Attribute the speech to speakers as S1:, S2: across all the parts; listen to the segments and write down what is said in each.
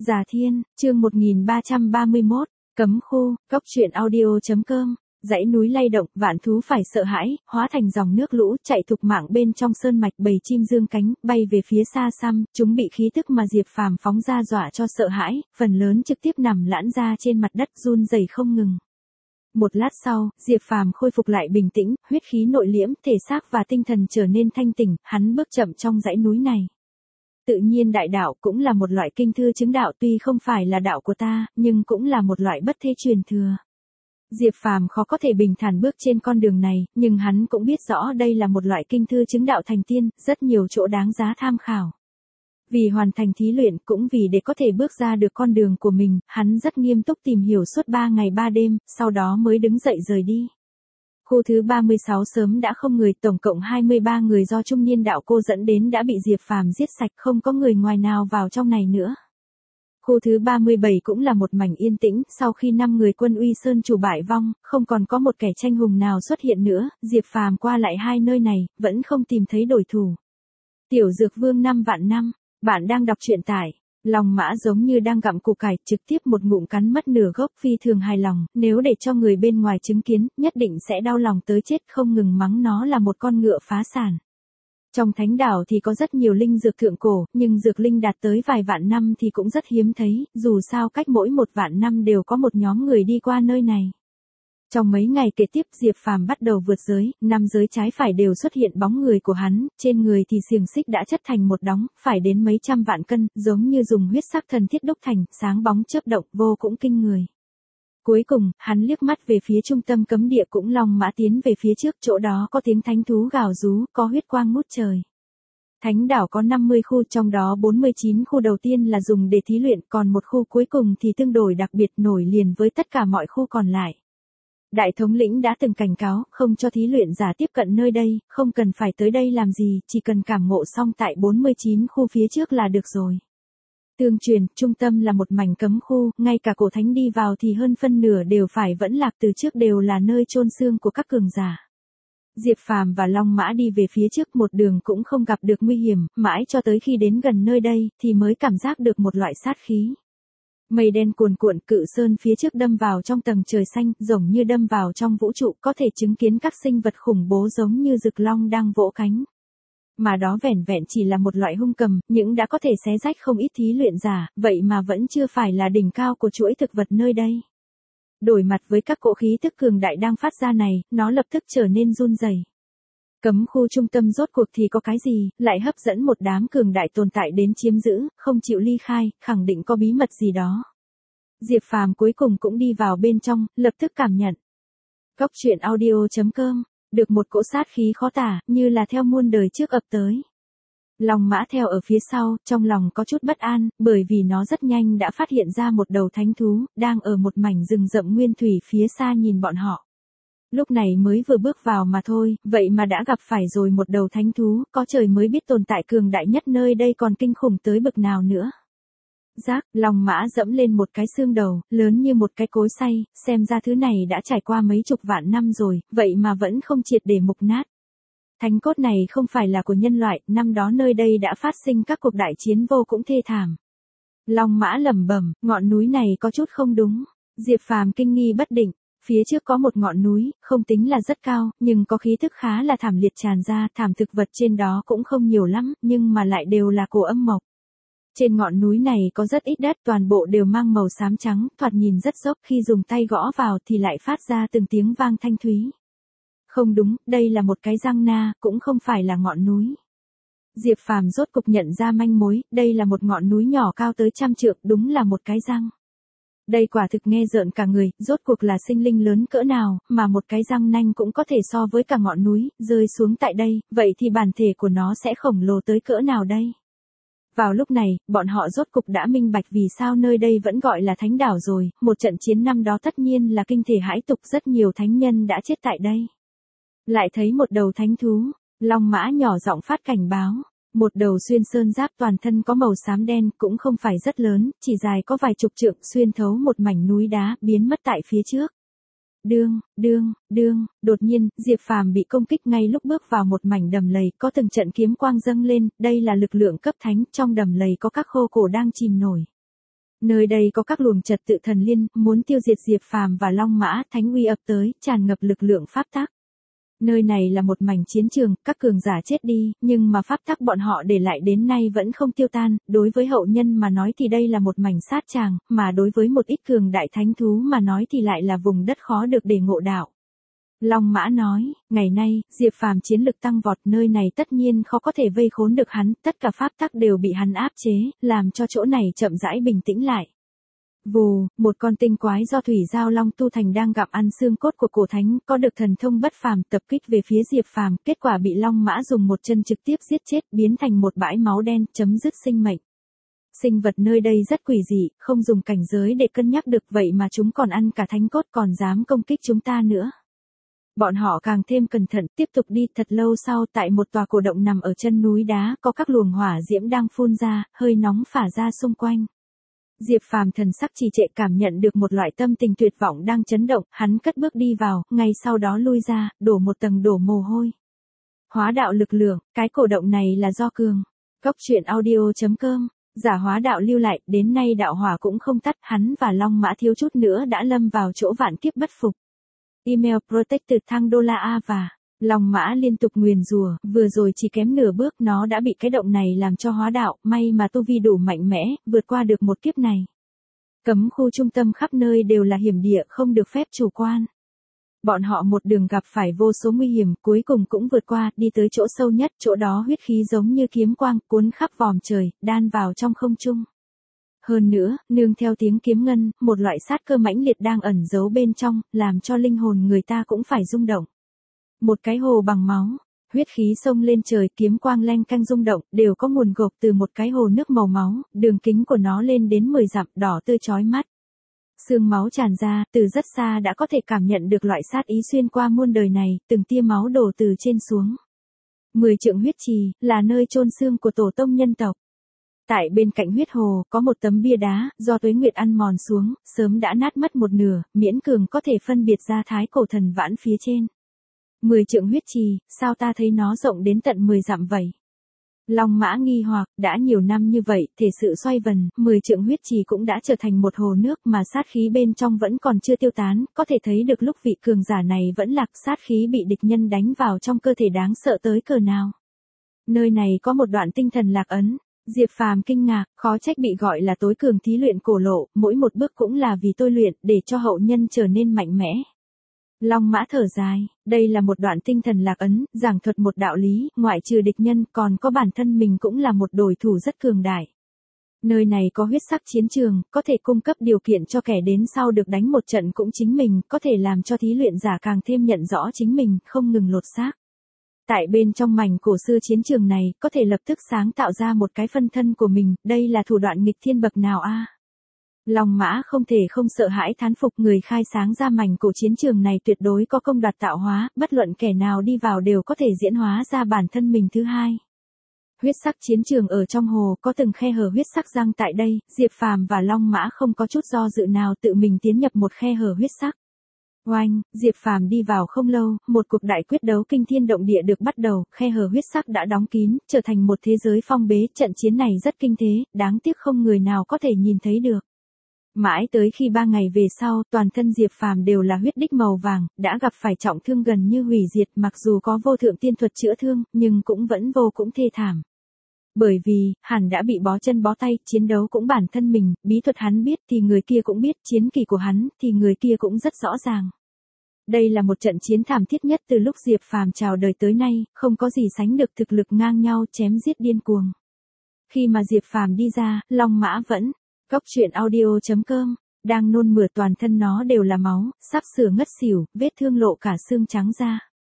S1: Già Thiên, chương 1331, cấm khu, cốc truyện audio.com. Dãy núi lay động, vạn thú phải sợ hãi, hóa thành dòng nước lũ, chạy thục mạng bên trong sơn mạch, bầy chim dương cánh, bay về phía xa xăm, chúng bị khí tức mà Diệp Phàm phóng ra dọa cho sợ hãi, phần lớn trực tiếp nằm lẵn ra trên mặt đất run rẩy không ngừng. Một lát sau, Diệp Phàm khôi phục lại bình tĩnh, huyết khí nội liễm, thể xác và tinh thần trở nên thanh tỉnh, hắn bước chậm trong dãy núi này. Tự nhiên đại đạo cũng là một loại kinh thư chứng đạo, tuy không phải là đạo của ta, nhưng cũng là một loại bất thế truyền thừa. Diệp Phàm khó có thể bình thản bước trên con đường này, nhưng hắn cũng biết rõ đây là một loại kinh thư chứng đạo thành tiên, rất nhiều chỗ đáng giá tham khảo. Vì hoàn thành thí luyện, cũng vì để có thể bước ra được con đường của mình, hắn rất nghiêm túc tìm hiểu suốt 3 ngày 3 đêm, sau đó mới đứng dậy rời đi. Khu thứ 36 sớm đã không người, tổng cộng 23 người do trung niên đạo cô dẫn đến đã bị Diệp Phàm giết sạch, không có người ngoài nào vào trong này nữa. Khu thứ 37 cũng là một mảnh yên tĩnh, sau khi 5 người Quân Uy Sơn chủ bại vong, không còn có một kẻ tranh hùng nào xuất hiện nữa, Diệp Phàm qua lại hai nơi này, vẫn không tìm thấy đối thủ. Tiểu Dược Vương 5 vạn năm, bạn đang đọc truyện tại Lòng Mã giống như đang gặm củ cải, trực tiếp một ngụm cắn mất nửa gốc, phi thường hài lòng, nếu để cho người bên ngoài chứng kiến, nhất định sẽ đau lòng tới chết, không ngừng mắng nó là một con ngựa phá sản. Trong thánh đảo thì có rất nhiều linh dược thượng cổ, nhưng dược linh đạt tới vài vạn năm thì cũng rất hiếm thấy, dù sao cách mỗi 1 vạn năm đều có một nhóm người đi qua nơi này. Trong mấy ngày kế tiếp Diệp Phàm bắt đầu vượt giới, 5 giới trái phải đều xuất hiện bóng người của hắn, trên người thì xiềng xích đã chất thành một đống, phải đến mấy trăm vạn cân, giống như dùng huyết sắc thần thiết đúc thành, sáng bóng chớp động, vô cũng kinh người. Cuối cùng, hắn liếc mắt về phía trung tâm cấm địa, cũng long mã tiến về phía trước, chỗ đó có tiếng thánh thú gào rú, có huyết quang ngút trời. Thánh đảo có 50 khu, trong đó 49 khu đầu tiên là dùng để thí luyện, còn một khu cuối cùng thì tương đối đặc biệt, nổi liền với tất cả mọi khu còn lại. Đại thống lĩnh đã từng cảnh cáo, không cho thí luyện giả tiếp cận nơi đây, không cần phải tới đây làm gì, chỉ cần cảm ngộ xong tại 49 khu phía trước là được rồi. Tương truyền, trung tâm là một mảnh cấm khu, ngay cả cổ thánh đi vào thì hơn phân nửa đều phải vẫn lạc, từ trước đều là nơi chôn xương của các cường giả. Diệp Phàm và Long Mã đi về phía trước, một đường cũng không gặp được nguy hiểm, mãi cho tới khi đến gần nơi đây, thì mới cảm giác được một loại sát khí. Mây đen cuồn cuộn, cự sơn phía trước đâm vào trong tầng trời xanh, giống như đâm vào trong vũ trụ, có thể chứng kiến các sinh vật khủng bố giống như rực long đang vỗ cánh. Mà đó vẻn vẹn chỉ là một loại hung cầm, những đã có thể xé rách không ít thí luyện giả, vậy mà vẫn chưa phải là đỉnh cao của chuỗi thực vật nơi đây. Đổi mặt với các cỗ khí tức cường đại đang phát ra này, nó lập tức trở nên run rẩy. Cấm khu trung tâm rốt cuộc thì có cái gì, lại hấp dẫn một đám cường đại tồn tại đến chiếm giữ, không chịu ly khai, khẳng định có bí mật gì đó. Diệp Phàm cuối cùng cũng đi vào bên trong, lập tức cảm nhận. Cốc truyện audio.com, được một cỗ sát khí khó tả, như là theo muôn đời trước ập tới. Long Mã theo ở phía sau, trong lòng có chút bất an, bởi vì nó rất nhanh đã phát hiện ra một đầu thánh thú, đang ở một mảnh rừng rậm nguyên thủy phía xa nhìn bọn họ. Lúc này mới vừa bước vào mà thôi, vậy mà đã gặp phải rồi một đầu thánh thú, có trời mới biết tồn tại cường đại nhất nơi đây còn kinh khủng tới bực nào nữa. Giác, Long Mã dẫm lên một cái xương đầu, lớn như một cái cối xay, xem ra thứ này đã trải qua mấy chục vạn năm rồi, vậy mà vẫn không triệt để mục nát. Thánh cốt này không phải là của nhân loại, năm đó nơi đây đã phát sinh các cuộc đại chiến vô cũng thê thảm. Long Mã lẩm bẩm, ngọn núi này có chút không đúng. Diệp Phàm kinh nghi bất định. Phía trước có một ngọn núi, không tính là rất cao, nhưng có khí thức khá là thảm liệt tràn ra, thảm thực vật trên đó cũng không nhiều lắm, nhưng mà lại đều là cổ âm mộc. Trên ngọn núi này có rất ít đất, toàn bộ đều mang màu xám trắng, thoạt nhìn rất dốc, khi dùng tay gõ vào thì lại phát ra từng tiếng vang thanh thúy. Không đúng, đây là một cái răng na, cũng không phải là ngọn núi. Diệp Phàm rốt cục nhận ra manh mối, đây là một ngọn núi nhỏ cao tới 100 trượng, đúng là một cái răng. Đây quả thực nghe rợn cả người, rốt cuộc là sinh linh lớn cỡ nào, mà một cái răng nanh cũng có thể so với cả ngọn núi, rơi xuống tại đây, vậy thì bản thể của nó sẽ khổng lồ tới cỡ nào đây? Vào lúc này, bọn họ rốt cục đã minh bạch vì sao nơi đây vẫn gọi là thánh đảo rồi, một trận chiến năm đó tất nhiên là kinh thể hãi tục, rất nhiều thánh nhân đã chết tại đây. Lại thấy một đầu thánh thú, Long Mã nhỏ giọng phát cảnh báo. Một đầu xuyên sơn giáp, toàn thân có màu xám đen, cũng không phải rất lớn, chỉ dài có vài chục trượng, xuyên thấu một mảnh núi đá, biến mất tại phía trước. Đột nhiên, Diệp Phàm bị công kích ngay lúc bước vào một mảnh đầm lầy, có từng trận kiếm quang dâng lên, đây là lực lượng cấp thánh, trong đầm lầy có các khô cổ đang chìm nổi. Nơi đây có các luồng trật tự thần liên, muốn tiêu diệt Diệp Phàm và Long Mã, thánh uy ập tới, tràn ngập lực lượng pháp tắc. Nơi này là một mảnh chiến trường, các cường giả chết đi, nhưng mà pháp tắc bọn họ để lại đến nay vẫn không tiêu tan, đối với hậu nhân mà nói thì đây là một mảnh sát tràng, mà đối với một ít cường đại thánh thú mà nói thì lại là vùng đất khó được để ngộ đạo. Long Mã nói, ngày nay, Diệp Phàm chiến lực tăng vọt, nơi này tất nhiên khó có thể vây khốn được hắn, tất cả pháp tắc đều bị hắn áp chế, làm cho chỗ này chậm rãi bình tĩnh lại. Vù, một con tinh quái do thủy giao long tu thành đang gặm ăn xương cốt của cổ thánh, có được thần thông bất phàm, tập kích về phía Diệp Phàm, kết quả bị Long Mã dùng một chân trực tiếp giết chết, biến thành một bãi máu đen, chấm dứt sinh mệnh. Sinh vật nơi đây rất quỷ dị, không dùng cảnh giới để cân nhắc được, vậy mà chúng còn ăn cả thánh cốt, còn dám công kích chúng ta nữa. Bọn họ càng thêm cẩn thận, tiếp tục đi. Thật lâu sau, tại một tòa cổ động nằm ở chân núi đá, có các luồng hỏa diễm đang phun ra, hơi nóng phả ra xung quanh. Diệp Phàm thần sắc trì trệ, cảm nhận được một loại tâm tình tuyệt vọng đang chấn động, hắn cất bước đi vào, ngay sau đó lui ra, đổ một tầng đổ mồ hôi. Hóa đạo lực lượng, cái cổ động này là do Cường. Cốc truyện audio.com, giả hóa đạo lưu lại, đến nay đạo hỏa cũng không tắt, hắn và Long Mã thiếu chút nữa đã lâm vào chỗ vạn kiếp bất phục. Email protected thăng đô la A và Long Mã liên tục nguyền rủa, vừa rồi chỉ kém nửa bước nó đã bị cái động này làm cho hóa đạo, may mà tu vi đủ mạnh mẽ, vượt qua được một kiếp này. Cấm khu trung tâm khắp nơi đều là hiểm địa, không được phép chủ quan. Bọn họ một đường gặp phải vô số nguy hiểm, cuối cùng cũng vượt qua, đi tới chỗ sâu nhất, chỗ đó huyết khí giống như kiếm quang, cuốn khắp vòm trời, đan vào trong không trung. Hơn nữa, nương theo tiếng kiếm ngân, một loại sát cơ mãnh liệt đang ẩn giấu bên trong, làm cho linh hồn người ta cũng phải rung động. Một cái hồ bằng máu, huyết khí xông lên trời, kiếm quang leng canh rung động, đều có nguồn gốc từ một cái hồ nước màu máu, đường kính của nó lên đến 10 dặm, đỏ tươi chói mắt. Sương máu tràn ra, từ rất xa đã có thể cảm nhận được loại sát ý xuyên qua muôn đời này, từng tia máu đổ từ trên xuống. 10 trượng huyết trì, là nơi chôn xương của tổ tông nhân tộc. Tại bên cạnh huyết hồ, có một tấm bia đá, do tuế nguyệt ăn mòn xuống, sớm đã nát mất một nửa, miễn cường có thể phân biệt ra thái cổ thần vãn phía trên. 10 trượng huyết trì, sao ta thấy nó rộng đến tận 10 dặm vậy? Long Mã nghi hoặc, đã nhiều năm như vậy, thể sự xoay vần, 10 trượng huyết trì cũng đã trở thành một hồ nước mà sát khí bên trong vẫn còn chưa tiêu tán, có thể thấy được lúc vị cường giả này vẫn lạc, sát khí bị địch nhân đánh vào trong cơ thể đáng sợ tới cỡ nào. Nơi này có một đoạn tinh thần lạc ấn. Diệp Phàm kinh ngạc, khó trách bị gọi là tối cường thí luyện cổ lộ, mỗi một bước cũng là vì tôi luyện, để cho hậu nhân trở nên mạnh mẽ. Long Mã thở dài, đây là một đoạn tinh thần lạc ấn, giảng thuật một đạo lý, ngoại trừ địch nhân, còn có bản thân mình cũng là một đối thủ rất cường đại. Nơi này có huyết sắc chiến trường, có thể cung cấp điều kiện cho kẻ đến sau được đánh một trận cũng chính mình, có thể làm cho thí luyện giả càng thêm nhận rõ chính mình, không ngừng lột xác. Tại bên trong mảnh cổ xưa chiến trường này, có thể lập tức sáng tạo ra một cái phân thân của mình, đây là thủ đoạn nghịch thiên bậc nào a? Long Mã không thể không sợ hãi thán phục, người khai sáng ra mảnh cổ chiến trường này tuyệt đối có công đoạt tạo hóa, bất luận kẻ nào đi vào đều có thể diễn hóa ra bản thân mình thứ hai. Huyết sắc chiến trường ở trong hồ, có từng khe hở huyết sắc răng tại đây, Diệp Phàm và Long Mã không có chút do dự nào tự mình tiến nhập một khe hở huyết sắc. Oanh, Diệp Phàm đi vào không lâu, một cuộc đại quyết đấu kinh thiên động địa được bắt đầu, khe hở huyết sắc đã đóng kín, trở thành một thế giới phong bế, trận chiến này rất kinh thế, đáng tiếc không người nào có thể nhìn thấy được. Mãi tới khi 3 ngày về sau, toàn thân Diệp Phàm đều là huyết đích màu vàng, đã gặp phải trọng thương gần như hủy diệt, mặc dù có vô thượng tiên thuật chữa thương, nhưng cũng vẫn vô cùng thê thảm. Bởi vì, hắn đã bị bó chân bó tay, chiến đấu cũng bản thân mình, bí thuật hắn biết thì người kia cũng biết, chiến kỳ của hắn thì người kia cũng rất rõ ràng. Đây là một trận chiến thảm thiết nhất từ lúc Diệp Phàm chào đời tới nay, không có gì sánh được thực lực ngang nhau chém giết điên cuồng. Khi mà Diệp Phàm đi ra, Long Mã vẫn, cốc truyện audio.com, đang nôn mửa, toàn thân nó đều là máu, sắp sửa ngất xỉu, vết thương lộ cả xương trắng ra.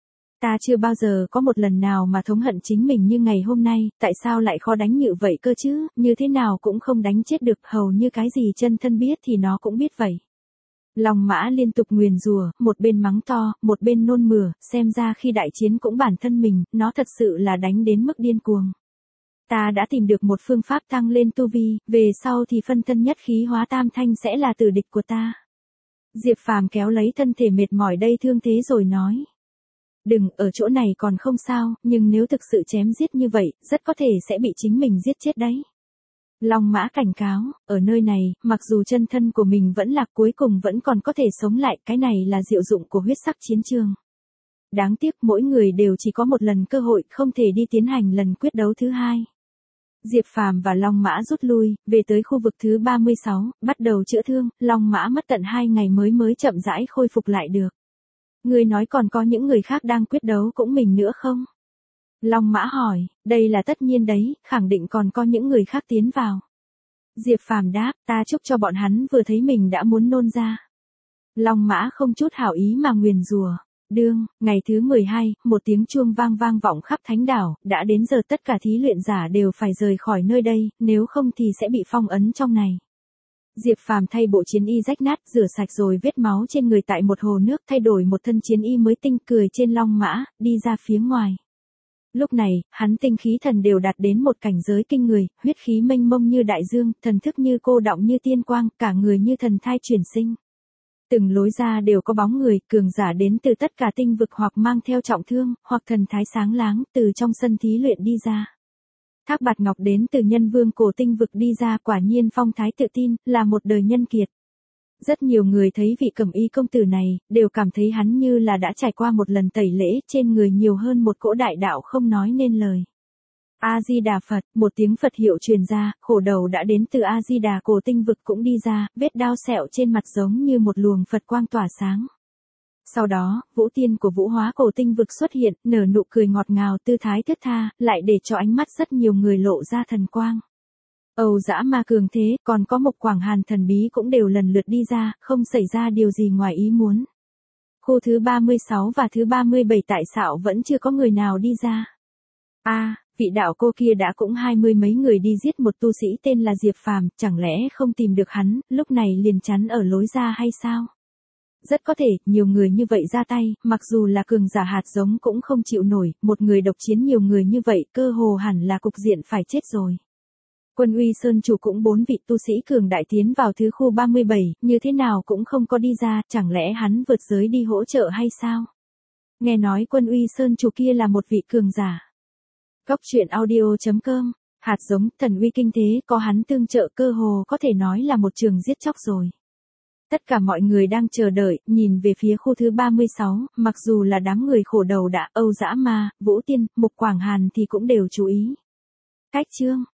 S1: Ta chưa bao giờ có một lần nào mà thống hận chính mình như ngày hôm nay, tại sao lại khó đánh như vậy cơ chứ, như thế nào cũng không đánh chết được, hầu như cái gì chân thân biết thì nó cũng biết vậy. Long Mã liên tục nguyền rủa, một bên mắng to, một bên nôn mửa, xem ra khi đại chiến cũng bản thân mình, nó thật sự là đánh đến mức điên cuồng. Ta đã tìm được một phương pháp tăng lên tu vi, về sau thì phân thân nhất khí hóa tam thanh sẽ là tử địch của ta. Diệp Phàm kéo lấy thân thể mệt mỏi đây thương thế rồi nói. Đừng, ở chỗ này còn không sao, nhưng nếu thực sự chém giết như vậy, rất có thể sẽ bị chính mình giết chết đấy. Long Mã cảnh cáo, ở nơi này, mặc dù chân thân của mình vẫn lạc cuối cùng vẫn còn có thể sống lại, cái này là diệu dụng của huyết sắc chiến trường. Đáng tiếc mỗi người đều chỉ có một lần cơ hội, không thể đi tiến hành lần quyết đấu thứ hai. Diệp Phàm và Long Mã rút lui, về tới khu vực thứ 36, bắt đầu chữa thương, Long Mã mất tận 2 ngày mới chậm rãi khôi phục lại được. Ngươi nói còn có những người khác đang quyết đấu cũng mình nữa không? Long Mã hỏi, đây là tất nhiên đấy, khẳng định còn có những người khác tiến vào. Diệp Phàm đáp, ta chúc cho bọn hắn vừa thấy mình đã muốn nôn ra. Long Mã không chút hảo ý mà nguyền rủa. Đương, ngày thứ 12, một tiếng chuông vang vọng khắp thánh đảo, đã đến giờ tất cả thí luyện giả đều phải rời khỏi nơi đây, nếu không thì sẽ bị phong ấn trong này. Diệp Phàm thay bộ chiến y rách nát, rửa sạch rồi vết máu trên người tại một hồ nước, thay đổi một thân chiến y mới tinh, cười trên Long Mã, đi ra phía ngoài. Lúc này, hắn tinh khí thần đều đạt đến một cảnh giới kinh người, huyết khí mênh mông như đại dương, thần thức như cô đọng như tiên quang, cả người như thần thai chuyển sinh. Từng lối ra đều có bóng người, cường giả đến từ tất cả tinh vực hoặc mang theo trọng thương, hoặc thần thái sáng láng, từ trong sân thí luyện đi ra. Thác Bạt Ngọc đến từ nhân vương cổ tinh vực đi ra, quả nhiên phong thái tự tin, là một đời nhân kiệt. Rất nhiều người thấy vị cẩm y công tử này, đều cảm thấy hắn như là đã trải qua một lần tẩy lễ, trên người nhiều hơn một cỗ đại đạo không nói nên lời. A-di-đà Phật, một tiếng Phật hiệu truyền ra, khổ đầu đã đến từ A-di-đà cổ tinh vực cũng đi ra, vết đao sẹo trên mặt giống như một luồng Phật quang tỏa sáng. Sau đó, Vũ Tiên của Vũ Hóa cổ tinh vực xuất hiện, nở nụ cười ngọt ngào, tư thái thướt tha, lại để cho ánh mắt rất nhiều người lộ ra thần quang. Âu Dã Ma cường thế, còn có Mộc Quảng Hàn thần bí cũng đều lần lượt đi ra, không xảy ra điều gì ngoài ý muốn. Khu thứ 36 và thứ 37 tại sao vẫn chưa có người nào đi ra? Vị đạo cô kia đã cũng 20 mấy người đi giết một tu sĩ tên là Diệp Phàm, chẳng lẽ không tìm được hắn, lúc này liền chắn ở lối ra hay sao? Rất có thể, nhiều người như vậy ra tay, mặc dù là cường giả hạt giống cũng không chịu nổi, một người độc chiến nhiều người như vậy, cơ hồ hẳn là cục diện phải chết rồi. Quân Uy Sơn chủ cũng 4 vị tu sĩ cường đại tiến vào thứ khu 37, như thế nào cũng không có đi ra, chẳng lẽ hắn vượt giới đi hỗ trợ hay sao? Nghe nói Quân Uy Sơn chủ kia là một vị cường giả. Góc truyện audio.com, hạt giống, thần uy kinh thế, có hắn tương trợ cơ hồ có thể nói là một trường giết chóc rồi. Tất cả mọi người đang chờ đợi, nhìn về phía khu thứ 36, mặc dù là đám người khổ đầu đã, Âu Dã Ma, Vũ Tiên, Mộc Quảng Hàn thì cũng đều chú ý. Cách chương